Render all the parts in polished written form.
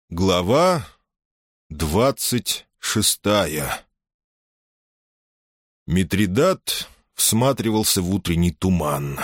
Глава 26. Митридат всматривался в утренний туман,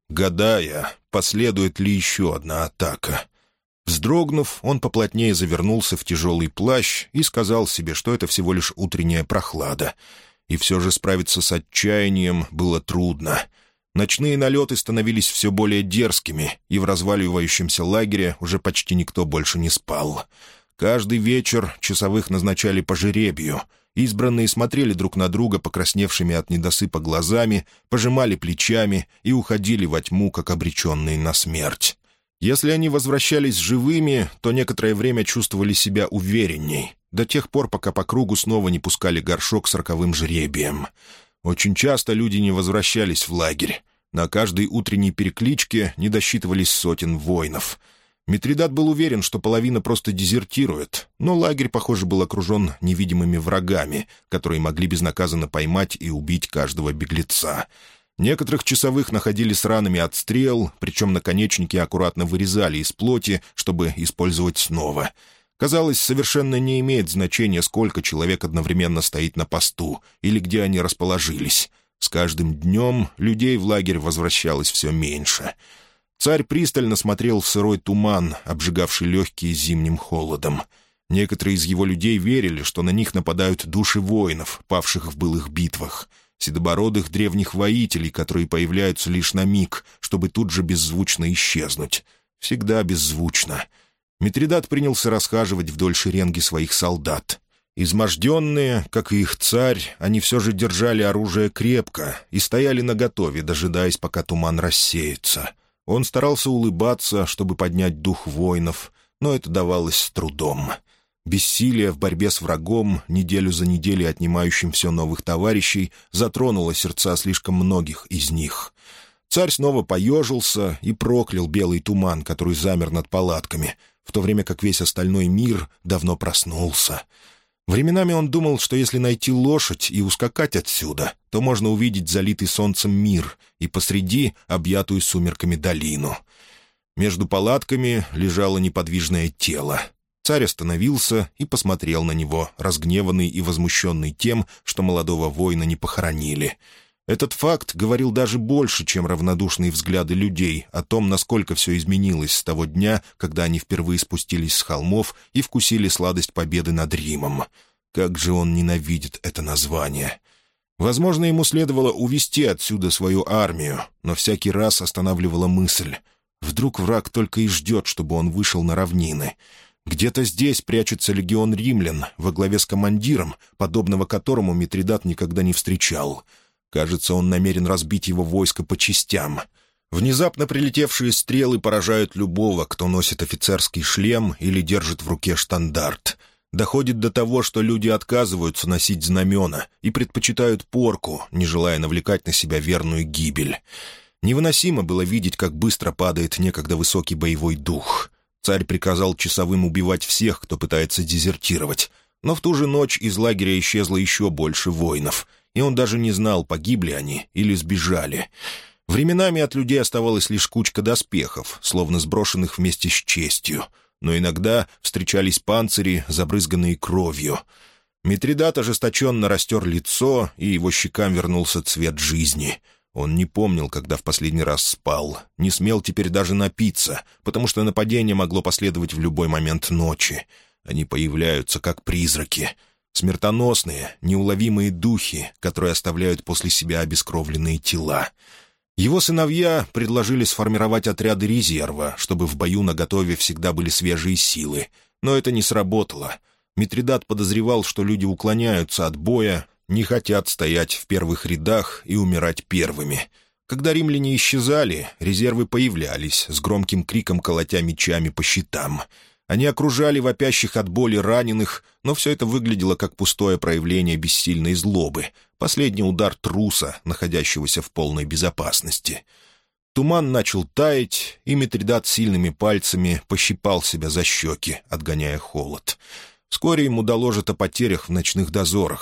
гадая, последует ли еще одна атака. Вздрогнув, он поплотнее завернулся в тяжелый плащ и сказал себе, что это всего лишь утренняя прохлада. И все же справиться с отчаянием было трудно. Ночные налеты становились все более дерзкими, и в разваливающемся лагере уже почти никто больше не спал. Каждый вечер часовых назначали по жребию. Избранные смотрели друг на друга покрасневшими от недосыпа глазами, пожимали плечами и уходили во тьму, как обреченные на смерть. Если они возвращались живыми, то некоторое время чувствовали себя уверенней, до тех пор, пока по кругу снова не пускали горшок с роковым жребием. Очень часто люди не возвращались в лагерь. На каждой утренней перекличке не досчитывались сотен воинов. Митридат был уверен, что половина просто дезертирует, но лагерь, похоже, был окружен невидимыми врагами, которые могли безнаказанно поймать и убить каждого беглеца. Некоторых часовых находили с ранами от стрел, причем наконечники аккуратно вырезали из плоти, чтобы использовать снова. Казалось, совершенно не имеет значения, сколько человек одновременно стоит на посту или где они расположились. С каждым днем людей в лагерь возвращалось все меньше. Царь пристально смотрел в сырой туман, обжигавший легкие зимним холодом. Некоторые из его людей верили, что на них нападают души воинов, павших в былых битвах, седобородых древних воителей, которые появляются лишь на миг, чтобы тут же беззвучно исчезнуть. Всегда беззвучно. Митридат принялся расхаживать вдоль шеренги своих солдат. Изможденные, как и их царь, они все же держали оружие крепко и стояли наготове, дожидаясь, пока туман рассеется. Он старался улыбаться, чтобы поднять дух воинов, но это давалось с трудом. Бессилие в борьбе с врагом, неделю за неделей отнимающим все новых товарищей, затронуло сердца слишком многих из них. Царь снова поежился и проклял белый туман, который замер над палатками, в то время как весь остальной мир давно проснулся. Временами он думал, что если найти лошадь и ускакать отсюда, то можно увидеть залитый солнцем мир и посреди объятую сумерками долину. Между палатками лежало неподвижное тело. Царь остановился и посмотрел на него, разгневанный и возмущенный тем, что молодого воина не похоронили. Этот факт говорил даже больше, чем равнодушные взгляды людей о том, насколько все изменилось с того дня, когда они впервые спустились с холмов и вкусили сладость победы над Римом. Как же он ненавидит это название! Возможно, ему следовало увести отсюда свою армию, но всякий раз останавливала мысль. Вдруг враг только и ждет, чтобы он вышел на равнины. Где-то здесь прячется легион римлян во главе с командиром, подобного которому Митридат никогда не встречал. Кажется, он намерен разбить его войско по частям. Внезапно прилетевшие стрелы поражают любого, кто носит офицерский шлем или держит в руке штандарт. Доходит до того, что люди отказываются носить знамена и предпочитают порку, не желая навлекать на себя верную гибель. Невыносимо было видеть, как быстро падает некогда высокий боевой дух. Царь приказал часовым убивать всех, кто пытается дезертировать. Но в ту же ночь из лагеря исчезло еще больше воинов, и он даже не знал, погибли они или сбежали. Временами от людей оставалась лишь кучка доспехов, словно сброшенных вместе с честью, но иногда встречались панцири, забрызганные кровью. Митридат ожесточенно растер лицо, и его щекам вернулся цвет жизни. Он не помнил, когда в последний раз спал, не смел теперь даже напиться, потому что нападение могло последовать в любой момент ночи. Они появляются как призраки. Смертоносные, неуловимые духи, которые оставляют после себя обескровленные тела. Его сыновья предложили сформировать отряды резерва, чтобы в бою наготове всегда были свежие силы. Но это не сработало. Митридат подозревал, что люди уклоняются от боя, не хотят стоять в первых рядах и умирать первыми. Когда римляне исчезали, резервы появлялись, с громким криком колотя мечами по щитам. Они окружали вопящих от боли раненых, но все это выглядело как пустое проявление бессильной злобы, последний удар труса, находящегося в полной безопасности. Туман начал таять, и Митридат сильными пальцами пощипал себя за щеки, отгоняя холод. Вскоре ему доложат о потерях в ночных дозорах.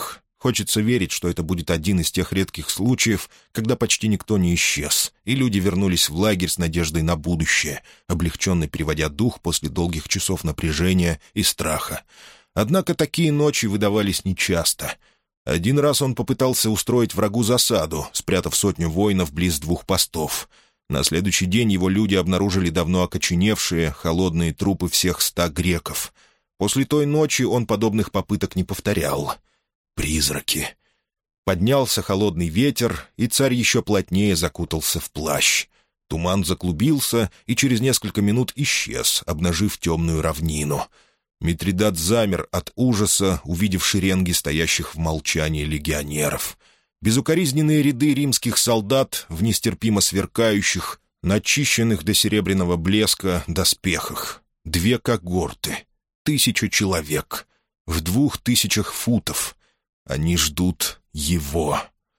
Хочется верить, что это будет один из тех редких случаев, когда почти никто не исчез, и люди вернулись в лагерь с надеждой на будущее, облегченно переводя дух после долгих часов напряжения и страха. Однако такие ночи выдавались нечасто. Один раз он попытался устроить врагу засаду, спрятав 100 воинов близ 2 постов. На следующий день его люди обнаружили давно окоченевшие, холодные трупы всех 100 греков. После той ночи он подобных попыток не повторял. Призраки. Поднялся холодный ветер, и царь еще плотнее закутался в плащ. Туман заклубился и через несколько минут исчез, обнажив темную равнину. Митридат замер от ужаса, увидев шеренги стоящих в молчании легионеров. Безукоризненные ряды римских солдат в нестерпимо сверкающих, начищенных до серебряного блеска доспехах. 2 когорты. 1000 человек. В 2000 футов. Они ждут его.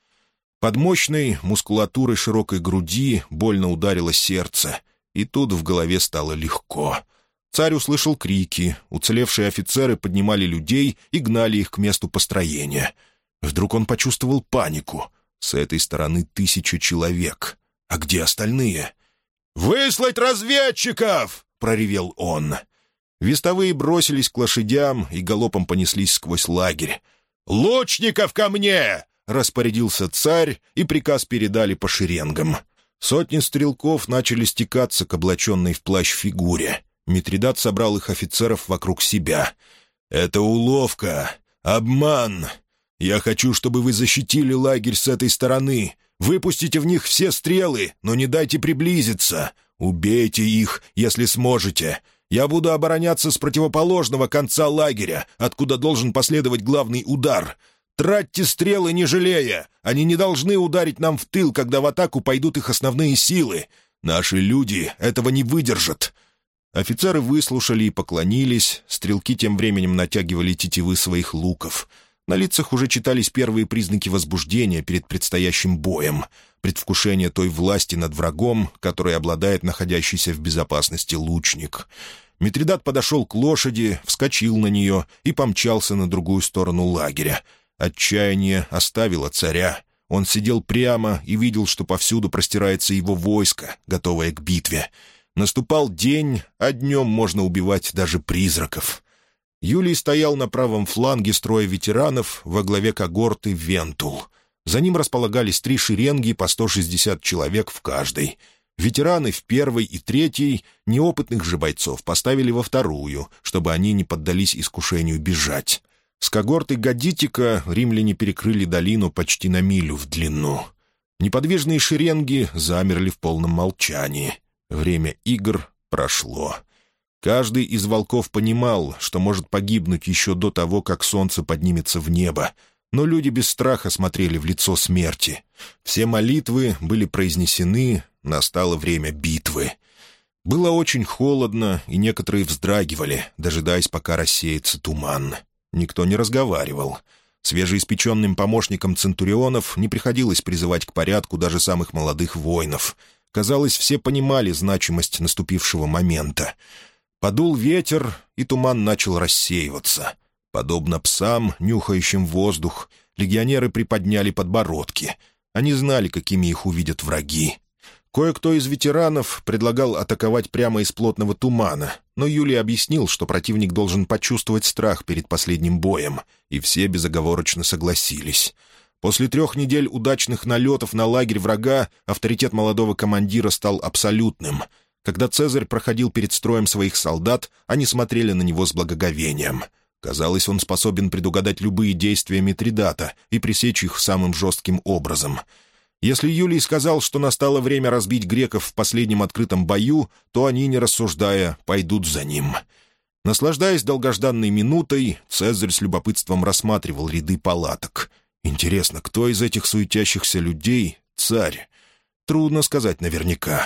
Под мощной мускулатурой широкой груди больно ударило сердце, и тут в голове стало легко. Царь услышал крики, уцелевшие офицеры поднимали людей и гнали их к месту построения. Вдруг он почувствовал панику. С этой стороны 1000 человек. А где остальные? «Выслать разведчиков!» — проревел он. Вестовые бросились к лошадям и галопом понеслись сквозь лагерь. «Лучников ко мне!» — распорядился царь, и приказ передали по шеренгам. Сотни стрелков начали стекаться к облаченной в плащ фигуре. Митридат собрал их офицеров вокруг себя. «Это уловка, обман. Я хочу, чтобы вы защитили лагерь с этой стороны. Выпустите в них все стрелы, но не дайте приблизиться. Убейте их, если сможете. Я буду обороняться с противоположного конца лагеря, откуда должен последовать главный удар. Тратьте стрелы, не жалея. Они не должны ударить нам в тыл, когда в атаку пойдут их основные силы. Наши люди этого не выдержат». Офицеры выслушали и поклонились, стрелки тем временем натягивали тетивы своих луков. На лицах уже читались первые признаки возбуждения перед предстоящим боем, предвкушение той власти над врагом, которой обладает находящийся в безопасности лучник. Митридат подошел к лошади, вскочил на нее и помчался на другую сторону лагеря. Отчаяние оставило царя. Он сидел прямо и видел, что повсюду простирается его войско, готовое к битве. Наступал день, а днем можно убивать даже призраков. Юлий стоял на правом фланге строя ветеранов во главе когорты Вентул. За ним располагались 3 шеренги по 160 человек в каждой. Ветераны в 1-й и 3-й, неопытных же бойцов поставили во 2-ю, чтобы они не поддались искушению бежать. С когорты Гадитика римляне перекрыли долину почти на милю в длину. Неподвижные шеренги замерли в полном молчании. Время игр прошло. Каждый из волков понимал, что может погибнуть еще до того, как солнце поднимется в небо, но люди без страха смотрели в лицо смерти. Все молитвы были произнесены, настало время битвы. Было очень холодно, и некоторые вздрагивали, дожидаясь, пока рассеется туман. Никто не разговаривал. Свежеиспеченным помощникам центурионов не приходилось призывать к порядку даже самых молодых воинов. Казалось, все понимали значимость наступившего момента. Подул ветер, и туман начал рассеиваться. Подобно псам, нюхающим воздух, легионеры приподняли подбородки. Они знали, какими их увидят враги. Кое-кто из ветеранов предлагал атаковать прямо из плотного тумана, но Юлий объяснил, что противник должен почувствовать страх перед последним боем, и все безоговорочно согласились. После 3 недель удачных налетов на лагерь врага авторитет молодого командира стал абсолютным. Когда Цезарь проходил перед строем своих солдат, они смотрели на него с благоговением. Казалось, он способен предугадать любые действия Митридата и пресечь их самым жестким образом. Если Юлий сказал, что настало время разбить греков в последнем открытом бою, то они, не рассуждая, пойдут за ним. Наслаждаясь долгожданной минутой, Цезарь с любопытством рассматривал ряды палаток. Интересно, кто из этих суетящихся людей — царь? Трудно сказать наверняка.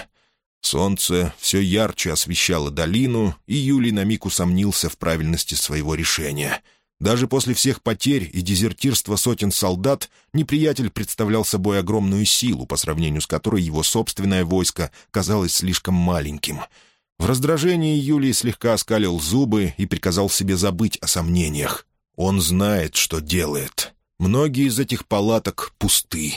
Солнце все ярче освещало долину, и Юлий на миг усомнился в правильности своего решения. Даже после всех потерь и дезертирства сотен солдат неприятель представлял собой огромную силу, по сравнению с которой его собственное войско казалось слишком маленьким. В раздражении Юлий слегка оскалил зубы и приказал себе забыть о сомнениях. Он знает, что делает. Многие из этих палаток пусты.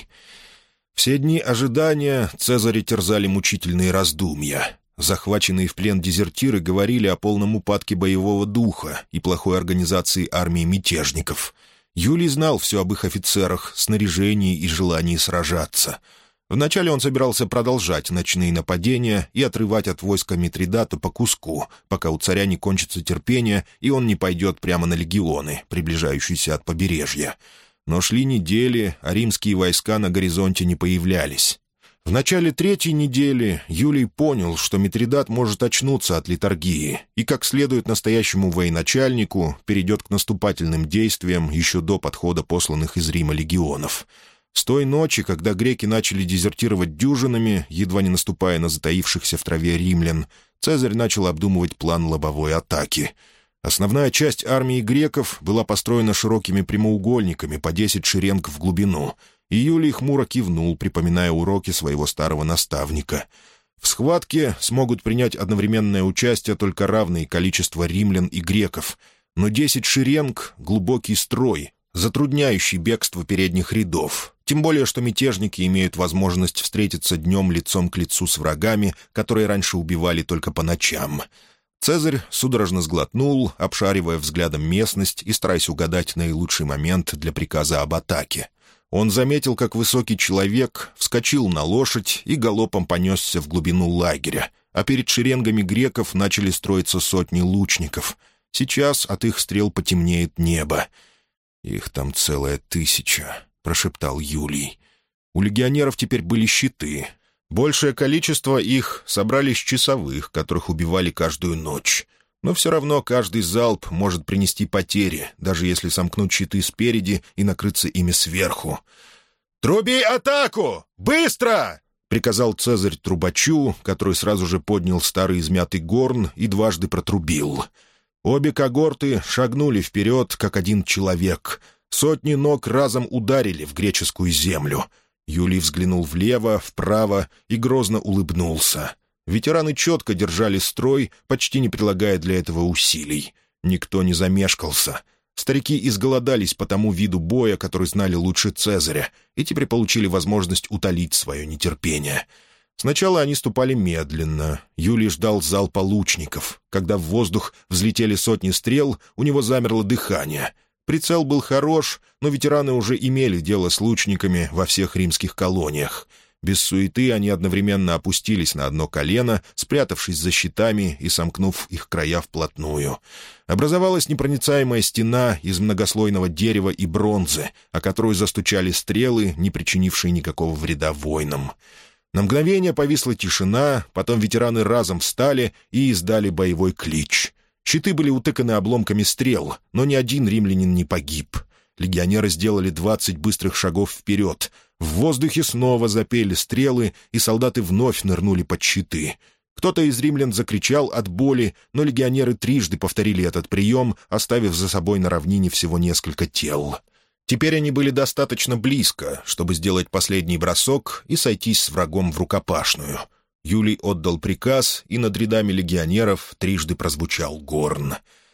Все дни ожидания Цезаря терзали мучительные раздумья. Захваченные в плен дезертиры говорили о полном упадке боевого духа и плохой организации армии мятежников. Юлий знал все об их офицерах, снаряжении и желании сражаться. Вначале он собирался продолжать ночные нападения и отрывать от войска Митридата по куску, пока у царя не кончится терпение и он не пойдет прямо на легионы, приближающиеся от побережья. Но шли недели, а римские войска на горизонте не появлялись. В начале третьей недели Юлий понял, что Митридат может очнуться от литургии и, как следует настоящему военачальнику, перейдет к наступательным действиям еще до подхода посланных из Рима легионов. С той ночи, когда греки начали дезертировать дюжинами, едва не наступая на затаившихся в траве римлян, Цезарь начал обдумывать план лобовой атаки. Основная часть армии греков была построена широкими прямоугольниками по 10 шеренг в глубину, и Юлий хмуро кивнул, припоминая уроки своего старого наставника. В схватке смогут принять одновременное участие только равное количество римлян и греков, но 10 шеренг — глубокий строй, затрудняющий бегство передних рядов, тем более что мятежники имеют возможность встретиться днем лицом к лицу с врагами, которые раньше убивали только по ночам. Цезарь судорожно сглотнул, обшаривая взглядом местность и стараясь угадать наилучший момент для приказа об атаке. Он заметил, как высокий человек вскочил на лошадь и галопом понесся в глубину лагеря, а перед шеренгами греков начали строиться сотни лучников. Сейчас от их стрел потемнеет небо. «Их там целая 1000», — прошептал Юлий. У легионеров теперь были щиты. Большее количество их собрали с часовых, которых убивали каждую ночь. Но все равно каждый залп может принести потери, даже если сомкнуть щиты спереди и накрыться ими сверху. «Труби атаку! Быстро!» — приказал Цезарь трубачу, который сразу же поднял старый измятый горн и дважды протрубил. Обе когорты шагнули вперед, как один человек. Сотни ног разом ударили в греческую землю. Юлий взглянул влево, вправо и грозно улыбнулся. Ветераны четко держали строй, почти не прилагая для этого усилий. Никто не замешкался. Старики изголодались по тому виду боя, который знали лучше Цезаря, и теперь получили возможность утолить свое нетерпение. Сначала они ступали медленно. Юлий ждал залпа лучников. Когда в воздух взлетели сотни стрел, у него замерло дыхание. Прицел был хорош, но ветераны уже имели дело с лучниками во всех римских колониях. Без суеты они одновременно опустились на одно колено, спрятавшись за щитами и сомкнув их края вплотную. Образовалась непроницаемая стена из многослойного дерева и бронзы, о которую застучали стрелы, не причинившие никакого вреда воинам. На мгновение повисла тишина, потом ветераны разом встали и издали боевой клич. Щиты были утыканы обломками стрел, но ни один римлянин не погиб. Легионеры сделали 20 быстрых шагов вперед. В воздухе снова запели стрелы, и солдаты вновь нырнули под щиты. Кто-то из римлян закричал от боли, но легионеры трижды повторили этот прием, оставив за собой на равнине всего несколько тел. Теперь они были достаточно близко, чтобы сделать последний бросок и сойтись с врагом в рукопашную. Юлий отдал приказ, и над рядами легионеров трижды прозвучал горн.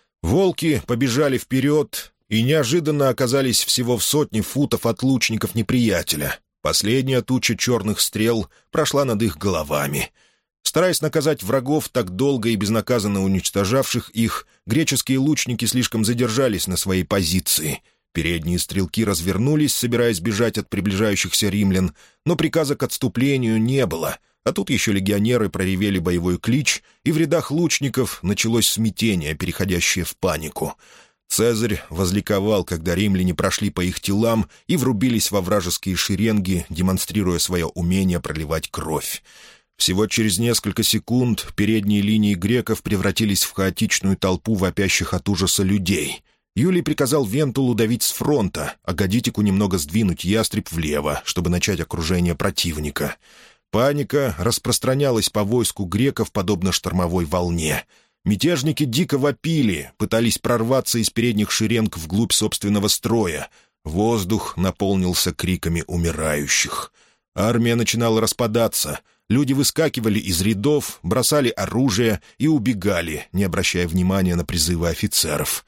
Волки побежали вперед и неожиданно оказались всего в 100 футов от лучников неприятеля. Последняя туча черных стрел прошла над их головами. Стараясь наказать врагов, так долго и безнаказанно уничтожавших их, греческие лучники слишком задержались на своей позиции. Передние стрелки развернулись, собираясь бежать от приближающихся римлян, но приказа к отступлению не было, а тут еще легионеры проревели боевой клич, и в рядах лучников началось смятение, переходящее в панику. Цезарь возликовал, когда римляне прошли по их телам и врубились во вражеские шеренги, демонстрируя свое умение проливать кровь. Всего через несколько секунд передние линии греков превратились в хаотичную толпу вопящих от ужаса людей. Юлий приказал Вентулу давить с фронта, а Гадитику немного сдвинуть ястреб влево, чтобы начать окружение противника. Паника распространялась по войску греков, подобно штормовой волне. Мятежники дико вопили, пытались прорваться из передних шеренг вглубь собственного строя. Воздух наполнился криками умирающих. Армия начинала распадаться. Люди выскакивали из рядов, бросали оружие и убегали, не обращая внимания на призывы офицеров.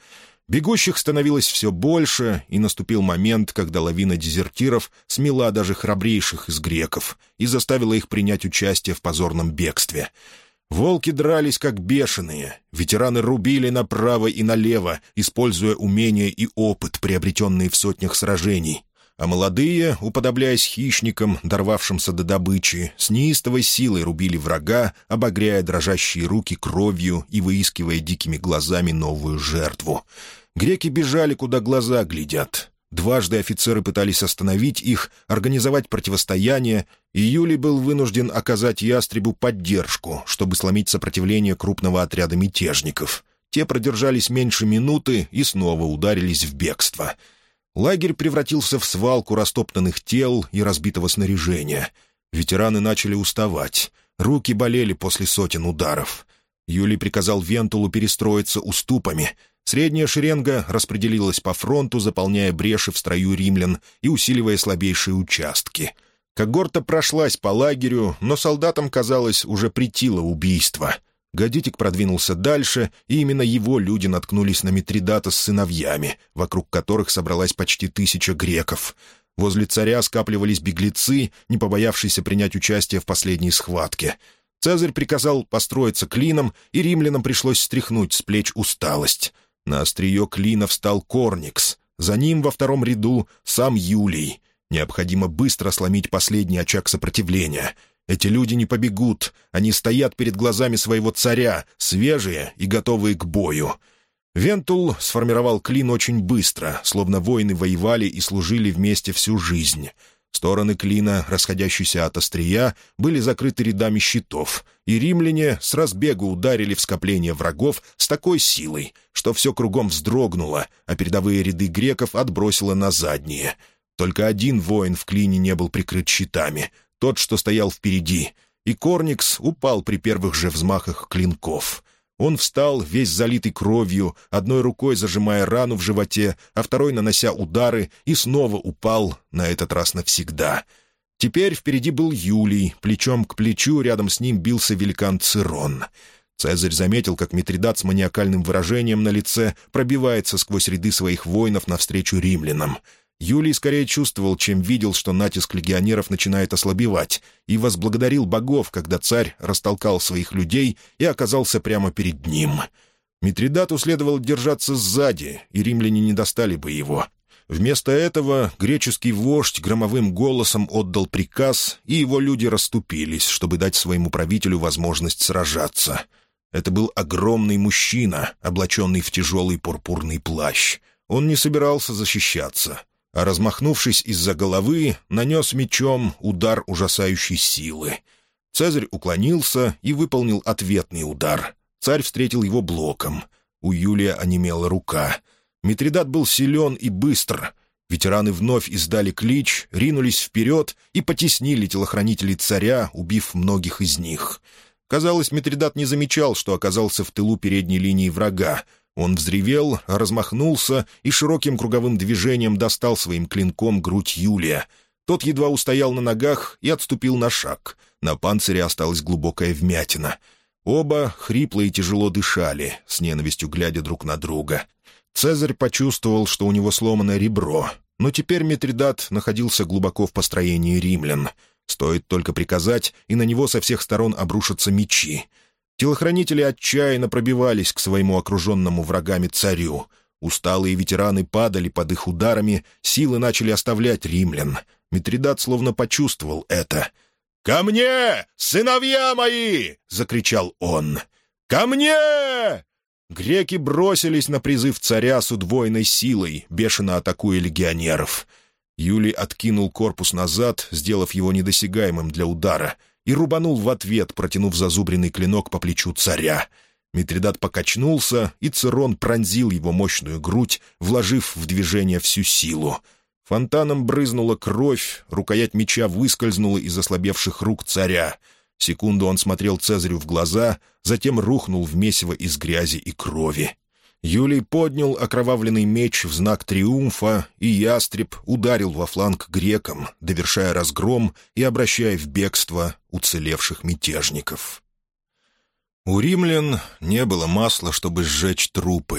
Бегущих становилось все больше, и наступил момент, когда лавина дезертиров смела даже храбрейших из греков и заставила их принять участие в позорном бегстве. Волки дрались как бешеные, ветераны рубили направо и налево, используя умения и опыт, приобретенные в сотнях сражений. А молодые, уподобляясь хищникам, дорвавшимся до добычи, с неистовой силой рубили врага, обогряя дрожащие руки кровью и выискивая дикими глазами новую жертву. Греки бежали, куда глаза глядят. Дважды офицеры пытались остановить их, организовать противостояние, и Юлий был вынужден оказать ястребу поддержку, чтобы сломить сопротивление крупного отряда мятежников. Те продержались меньше минуты и снова ударились в бегство. Лагерь превратился в свалку растоптанных тел и разбитого снаряжения. Ветераны начали уставать. Руки болели после сотен ударов. Юлий приказал Вентулу перестроиться уступами. Средняя шеренга распределилась по фронту, заполняя бреши в строю римлян и усиливая слабейшие участки. Когорта прошлась по лагерю, но солдатам, казалось, уже претило убийство. Гадитик продвинулся дальше, и именно его люди наткнулись на Митридата с сыновьями, вокруг которых собралась почти 1000 греков. Возле царя скапливались беглецы, не побоявшиеся принять участие в последней схватке. Цезарь приказал построиться клином, и римлянам пришлось стряхнуть с плеч усталость. На острие клина встал Корникс. За ним во втором ряду сам Юлий. Необходимо быстро сломить последний очаг сопротивления. Эти люди не побегут. Они стоят перед глазами своего царя, свежие и готовые к бою. Вентул сформировал клин очень быстро, словно воины воевали и служили вместе всю жизнь. Стороны клина, расходящиеся от острия, были закрыты рядами щитов, и римляне с разбегу ударили в скопление врагов с такой силой, что все кругом вздрогнуло, а передовые ряды греков отбросило на задние. Только один воин в клине не был прикрыт щитами, тот, что стоял впереди, и Корникс упал при первых же взмахах клинков. Он встал, весь залитый кровью, одной рукой зажимая рану в животе, а второй нанося удары, и снова упал, на этот раз навсегда. Теперь впереди был Юлий, плечом к плечу рядом с ним бился великан Цирон. Цезарь заметил, как Митридат с маниакальным выражением на лице пробивается сквозь ряды своих воинов навстречу римлянам. Юлий скорее чувствовал, чем видел, что натиск легионеров начинает ослабевать, и возблагодарил богов, когда царь растолкал своих людей и оказался прямо перед ним. Митридату следовало держаться сзади, и римляне не достали бы его. Вместо этого греческий вождь громовым голосом отдал приказ, и его люди расступились, чтобы дать своему правителю возможность сражаться. Это был огромный мужчина, облаченный в тяжелый пурпурный плащ. Он не собирался защищаться, а, размахнувшись из-за головы, нанес мечом удар ужасающей силы. Цезарь уклонился и выполнил ответный удар. Царь встретил его блоком. У Юлия онемела рука. Митридат был силен и быстр. Ветераны вновь издали клич, ринулись вперед и потеснили телохранителей царя, убив многих из них. Казалось, Митридат не замечал, что оказался в тылу передней линии врага. Он взревел, размахнулся и широким круговым движением достал своим клинком грудь Юлия. Тот едва устоял на ногах и отступил на шаг. На панцире осталась глубокая вмятина. Оба хрипло и тяжело дышали, с ненавистью глядя друг на друга. Цезарь почувствовал, что у него сломано ребро, но теперь Митридат находился глубоко в построении римлян. Стоит только приказать, и на него со всех сторон обрушатся мечи. Телохранители отчаянно пробивались к своему окруженному врагами царю. Усталые ветераны падали под их ударами, силы начали оставлять римлян. Митридат словно почувствовал это. «Ко мне, сыновья мои!» — закричал он. «Ко мне!» Греки бросились на призыв царя с удвоенной силой, бешено атакуя легионеров. Юлий откинул корпус назад, сделав его недосягаемым для удара, и рубанул в ответ, протянув зазубренный клинок по плечу царя. Митридат покачнулся, и Цирон пронзил его мощную грудь, вложив в движение всю силу. Фонтаном брызнула кровь, рукоять меча выскользнула из ослабевших рук царя. Секунду он смотрел Цезарю в глаза, затем рухнул в месиво из грязи и крови. Юлий поднял окровавленный меч в знак триумфа, и ястреб ударил во фланг грекам, довершая разгром и обращая в бегство уцелевших мятежников. У римлян не было масла, чтобы сжечь трупы.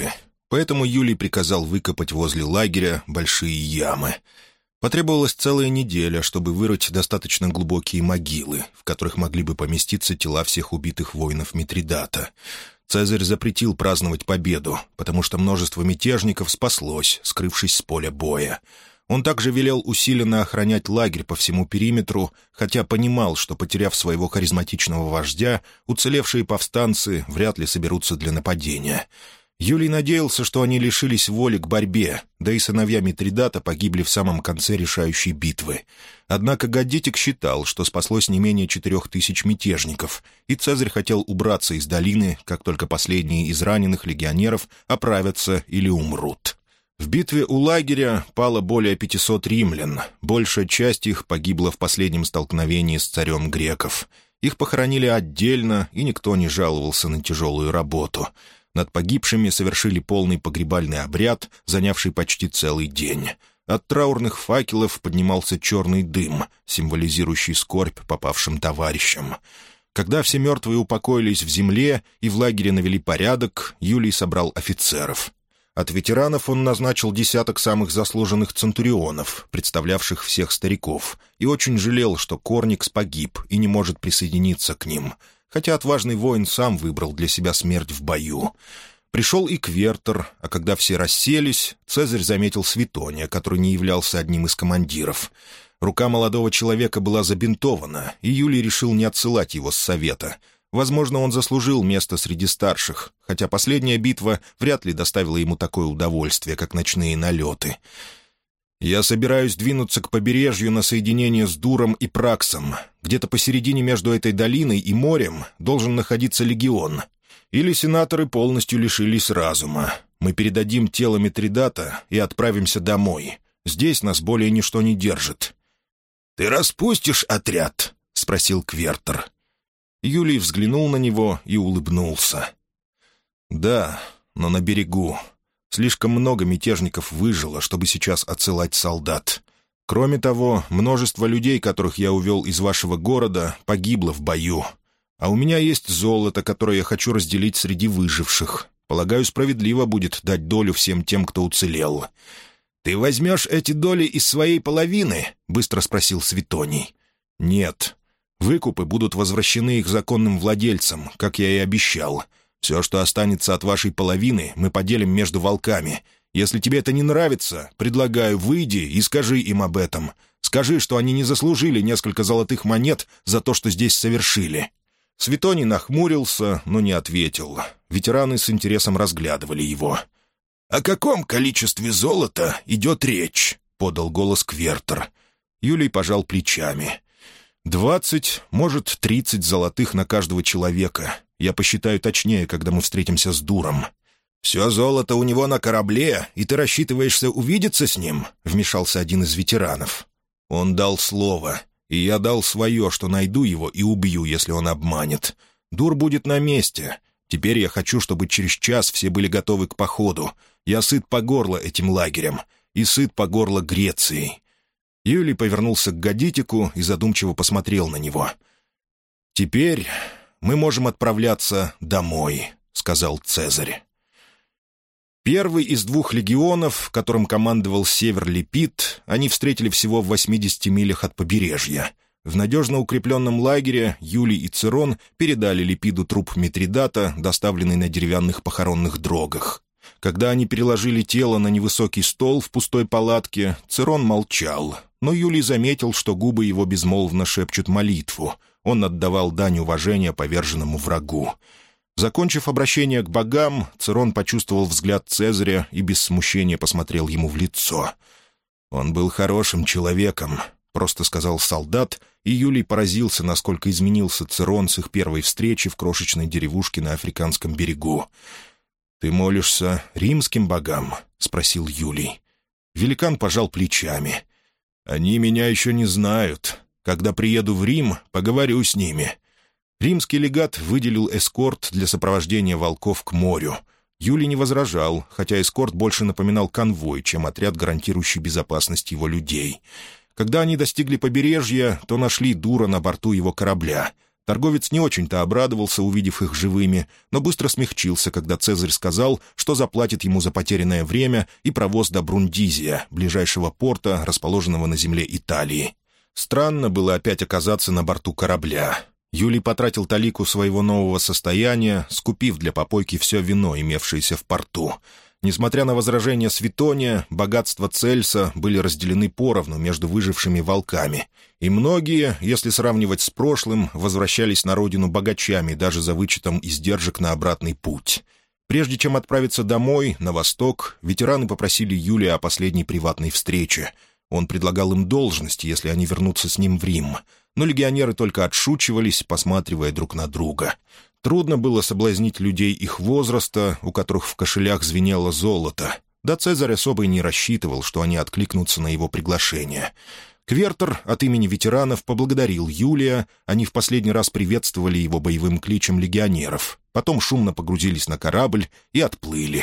Поэтому Юлий приказал выкопать возле лагеря большие ямы. Потребовалась целая неделя, чтобы вырыть достаточно глубокие могилы, в которых могли бы поместиться тела всех убитых воинов Митридата. Цезарь запретил праздновать победу, потому что множество мятежников спаслось, скрывшись с поля боя. Он также велел усиленно охранять лагерь по всему периметру, хотя понимал, что, потеряв своего харизматичного вождя, уцелевшие повстанцы вряд ли соберутся для нападения. Юлий надеялся, что они лишились воли к борьбе, да и сыновья Митридата погибли в самом конце решающей битвы. Однако Гаддитик считал, что спаслось не менее 4000 мятежников, и Цезарь хотел убраться из долины, как только последние из раненых легионеров оправятся или умрут. В битве у лагеря пало более 500 римлян, большая часть их погибла в последнем столкновении с царем греков. Их похоронили отдельно, и никто не жаловался на тяжелую работу. Над погибшими совершили полный погребальный обряд, занявший почти целый день. От траурных факелов поднимался черный дым, символизирующий скорбь попавшим товарищам. Когда все мертвые упокоились в земле и в лагере навели порядок, Юлий собрал офицеров. От ветеранов он назначил 10 самых заслуженных центурионов, представлявших всех стариков, и очень жалел, что Корникс погиб и не может присоединиться к ним, хотя отважный воин сам выбрал для себя смерть в бою. Пришел и Квертор, а когда все расселись, Цезарь заметил Светония, который не являлся одним из командиров. Рука молодого человека была забинтована, и Юлий решил не отсылать его с совета. Возможно, он заслужил место среди старших, хотя последняя битва вряд ли доставила ему такое удовольствие, как ночные налеты. «Я собираюсь двинуться к побережью на соединение с Дуром и Праксом. Где-то посередине между этой долиной и морем должен находиться легион. Или сенаторы полностью лишились разума. Мы передадим тело Митридата и отправимся домой. Здесь нас более ничто не держит». «Ты распустишь отряд?» — спросил Квертор. Юлий взглянул на него и улыбнулся. «Да, но на берегу. Слишком много мятежников выжило, чтобы сейчас отсылать солдат. Кроме того, множество людей, которых я увел из вашего города, погибло в бою. А у меня есть золото, которое я хочу разделить среди выживших. Полагаю, справедливо будет дать долю всем тем, кто уцелел». «Ты возьмешь эти доли из своей половины?» — быстро спросил Светоний. «Нет. Выкупы будут возвращены их законным владельцам, как я и обещал. Все, что останется от вашей половины, мы поделим между волками. Если тебе это не нравится, предлагаю, выйди и скажи им об этом. Скажи, что они не заслужили несколько золотых монет за то, что здесь совершили». Светоний нахмурился, но не ответил. Ветераны с интересом разглядывали его. «О каком количестве золота идет речь?» — подал голос Квертор. Юлий пожал плечами. 20, может, 30 золотых на каждого человека. Я посчитаю точнее, когда мы встретимся с Дуром». «Все золото у него на корабле, и ты рассчитываешься увидеться с ним?» — вмешался один из ветеранов. «Он дал слово, и я дал свое, что найду его и убью, если он обманет. Дур будет на месте. Теперь я хочу, чтобы через час все были готовы к походу. Я сыт по горло этим лагерем и сыт по горло Грецией». Юлий повернулся к Гаддитику и задумчиво посмотрел на него. «Теперь мы можем отправляться домой», — сказал Цезарь. Первый из 2 легионов, которым командовал Север Лепит, они встретили всего в 80 милях от побережья. В надежно укрепленном лагере Юлий и Цирон передали Лепиду труп Митридата, доставленный на деревянных похоронных дрогах. Когда они переложили тело на невысокий стол в пустой палатке, Цирон молчал, но Юлий заметил, что губы его безмолвно шепчут молитву. Он отдавал дань уважения поверженному врагу. Закончив обращение к богам, Цирон почувствовал взгляд Цезаря и без смущения посмотрел ему в лицо. «Он был хорошим человеком», — просто сказал солдат, и Юлий поразился, насколько изменился Цирон с их первой встречи в крошечной деревушке на Африканском берегу. «Ты молишься римским богам?» — спросил Юлий. Великан пожал плечами. «Они меня еще не знают. Когда приеду в Рим, поговорю с ними». Римский легат выделил эскорт для сопровождения волков к морю. Юлий не возражал, хотя эскорт больше напоминал конвой, чем отряд, гарантирующий безопасность его людей. Когда они достигли побережья, то нашли Дура на борту его корабля. Торговец не очень-то обрадовался, увидев их живыми, но быстро смягчился, когда Цезарь сказал, что заплатит ему за потерянное время и провоз до Брундизия, ближайшего порта, расположенного на земле Италии. Странно было опять оказаться на борту корабля. Юлий потратил талику своего нового состояния, скупив для попойки все вино, имевшееся в порту. Несмотря на возражения Светония, богатства Цельса были разделены поровну между выжившими волками, и многие, если сравнивать с прошлым, возвращались на родину богачами даже за вычетом издержек на обратный путь. Прежде чем отправиться домой, на восток, ветераны попросили Юлия о последней приватной встрече. Он предлагал им должность, если они вернутся с ним в Рим, но легионеры только отшучивались, посматривая друг на друга. Трудно было соблазнить людей их возраста, у которых в кошелях звенело золото. Да Цезарь особо и не рассчитывал, что они откликнутся на его приглашение. Квертор от имени ветеранов поблагодарил Юлия, они в последний раз приветствовали его боевым кличем легионеров, потом шумно погрузились на корабль и отплыли.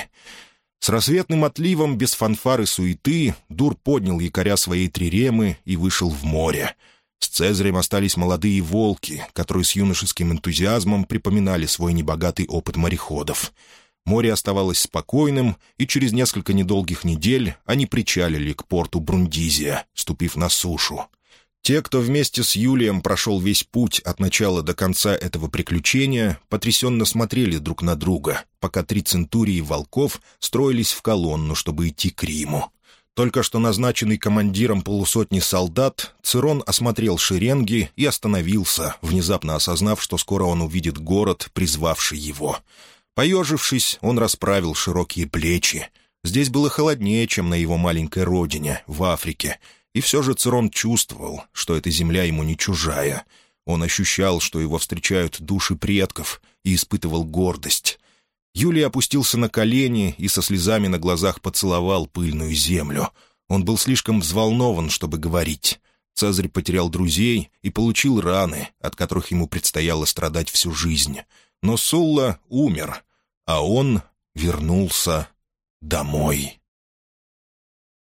С рассветным отливом, без фанфар и суеты, Дур поднял якоря своей триремы и вышел в море. С Цезарем остались молодые волки, которые с юношеским энтузиазмом припоминали свой небогатый опыт мореходов. Море оставалось спокойным, и через несколько недолгих недель они причалили к порту Брундизия, ступив на сушу. Те, кто вместе с Юлием прошел весь путь от начала до конца этого приключения, потрясенно смотрели друг на друга, пока 3 центурии волков строились в колонну, чтобы идти к Риму. Только что назначенный командиром полусотни солдат, Цирон осмотрел шеренги и остановился, внезапно осознав, что скоро он увидит город, призвавший его. Поежившись, он расправил широкие плечи. Здесь было холоднее, чем на его маленькой родине, в Африке, и все же Цирон чувствовал, что эта земля ему не чужая. Он ощущал, что его встречают души предков, и испытывал гордость. Юлий опустился на колени и со слезами на глазах поцеловал пыльную землю. Он был слишком взволнован, чтобы говорить. Цезарь потерял друзей и получил раны, от которых ему предстояло страдать всю жизнь. Но Сулла умер, а он вернулся домой.